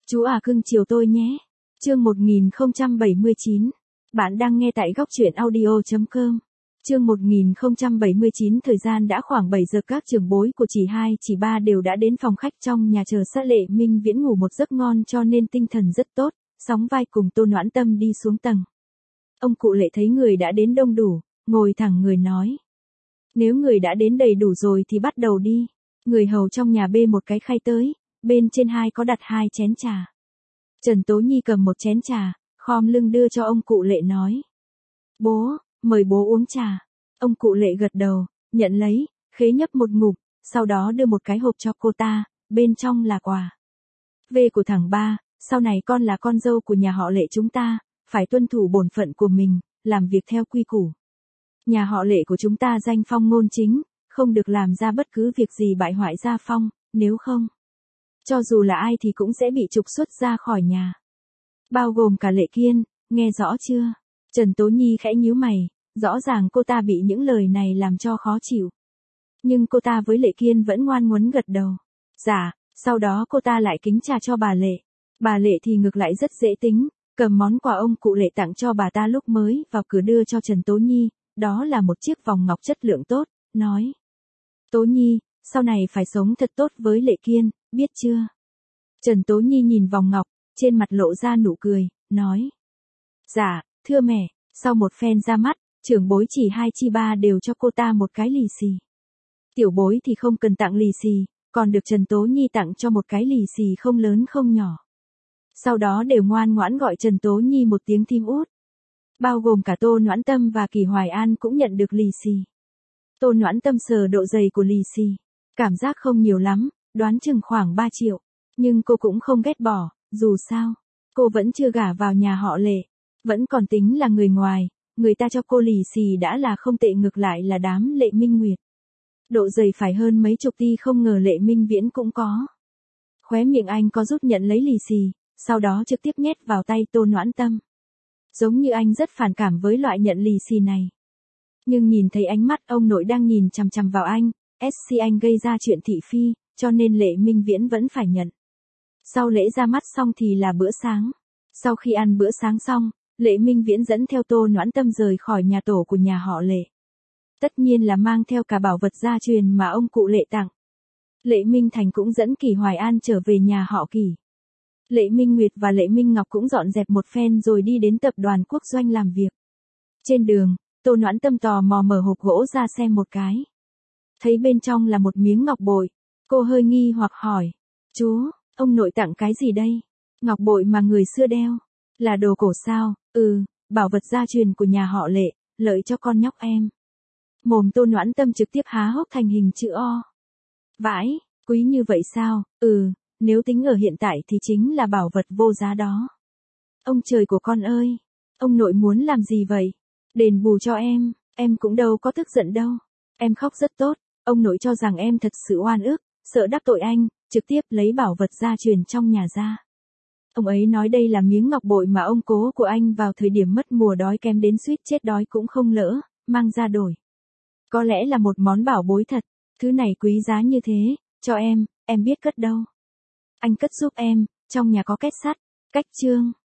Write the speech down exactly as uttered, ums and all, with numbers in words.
Chú à cưng chiều tôi nhé. Chương một nghìn không trăm bảy mươi chín. Bạn đang nghe tại góc truyện audio chấm com. Chương một nghìn không trăm bảy mươi chín. Thời gian đã khoảng bảy giờ, các trưởng bối của chị hai, chị ba đều đã đến phòng khách trong nhà chờ sát Lệ Minh Viễn ngủ một giấc ngon cho nên tinh thần rất tốt, sóng vai cùng Tô Noãn Tâm đi xuống tầng. Ông cụ Lệ thấy người đã đến đông đủ, ngồi thẳng người nói. Nếu người đã đến đầy đủ rồi thì bắt đầu đi. Người hầu trong nhà bê một cái khay tới, bên trên hai có đặt hai chén trà. Trần Tố Nhi cầm một chén trà, khom lưng đưa cho ông cụ Lệ nói. Bố, mời bố uống trà. Ông cụ Lệ gật đầu, nhận lấy, khế nhấp một ngụm, sau đó đưa một cái hộp cho cô ta, bên trong là quà. Về của thằng ba, sau này con là con dâu của nhà họ Lệ chúng ta, phải tuân thủ bổn phận của mình, làm việc theo quy củ. Nhà họ Lệ của chúng ta danh phong ngôn chính, không được làm ra bất cứ việc gì bại hoại gia phong, nếu không, cho dù là ai thì cũng sẽ bị trục xuất ra khỏi nhà. Bao gồm cả Lệ Kiên, nghe rõ chưa? Trần Tố Nhi khẽ nhíu mày, rõ ràng cô ta bị những lời này làm cho khó chịu. Nhưng cô ta với Lệ Kiên vẫn ngoan ngoãn gật đầu. Dạ, sau đó cô ta lại kính trà cho bà Lệ. Bà Lệ thì ngược lại rất dễ tính, cầm món quà ông cụ Lệ tặng cho bà ta lúc mới vào cửa đưa cho Trần Tố Nhi, đó là một chiếc vòng ngọc chất lượng tốt, nói. Tố Nhi, sau này phải sống thật tốt với Lệ Kiên, biết chưa? Trần Tố Nhi nhìn vòng ngọc, trên mặt lộ ra nụ cười, nói. Dạ, thưa mẹ, sau một phen ra mắt, trưởng bối chỉ hai chi ba đều cho cô ta một cái lì xì. Tiểu bối thì không cần tặng lì xì, còn được Trần Tố Nhi tặng cho một cái lì xì không lớn không nhỏ. Sau đó đều ngoan ngoãn gọi Trần Tố Nhi một tiếng thím út. Bao gồm cả Tô Noãn Tâm và Kỳ Hoài An cũng nhận được lì xì. Tô Noãn Tâm sờ độ dày của lì xì, cảm giác không nhiều lắm, đoán chừng khoảng ba triệu. Nhưng cô cũng không ghét bỏ, dù sao, cô vẫn chưa gả vào nhà họ Lệ, vẫn còn tính là người ngoài, người ta cho cô lì xì đã là không tệ, ngược lại là đám Lệ Minh Nguyệt. Độ dày phải hơn mấy chục ti, không ngờ Lệ Minh Viễn cũng có. Khóe miệng anh có rút nhận lấy lì xì, sau đó trực tiếp nhét vào tay Tô Noãn Tâm. Giống như anh rất phản cảm với loại nhận lì xì này. Nhưng nhìn thấy ánh mắt ông nội đang nhìn chằm chằm vào anh, ét xê anh gây ra chuyện thị phi, cho nên Lệ Minh Viễn vẫn phải nhận. Sau lễ ra mắt xong thì là bữa sáng. Sau khi ăn bữa sáng xong, Lệ Minh Viễn dẫn theo Tô Noãn Tâm rời khỏi nhà tổ của nhà họ Lệ. Tất nhiên là mang theo cả bảo vật gia truyền mà ông cụ Lệ tặng. Lệ Minh Thành cũng dẫn Kỳ Hoài An trở về nhà họ Kỳ. Lệ Minh Nguyệt và Lệ Minh Ngọc cũng dọn dẹp một phen rồi đi đến tập đoàn Quốc Doanh làm việc. Trên đường, Tô Noãn Tâm tò mò mở hộp gỗ ra xem một cái. Thấy bên trong là một miếng ngọc bội. Cô hơi nghi hoặc hỏi. Chú, ông nội tặng cái gì đây? Ngọc bội mà người xưa đeo. Là đồ cổ sao? Ừ, bảo vật gia truyền của nhà họ Lệ, lợi cho con nhóc em. Mồm Tô Noãn Tâm trực tiếp há hốc thành hình chữ O. Vãi, quý như vậy sao? Ừ, nếu tính ở hiện tại thì chính là bảo vật vô giá đó. Ông trời của con ơi, ông nội muốn làm gì vậy? Đền bù cho em, em cũng đâu có tức giận đâu. Em khóc rất tốt, ông nội cho rằng em thật sự oan ức, sợ đắc tội anh, trực tiếp lấy bảo vật gia truyền trong nhà ra. Ông ấy nói đây là miếng ngọc bội mà ông cố của anh vào thời điểm mất mùa đói kém đến suýt chết đói cũng không lỡ, mang ra đổi. Có lẽ là một món bảo bối thật, thứ này quý giá như thế, cho em, em biết cất đâu. Anh cất giúp em, trong nhà có két sắt, cách chương.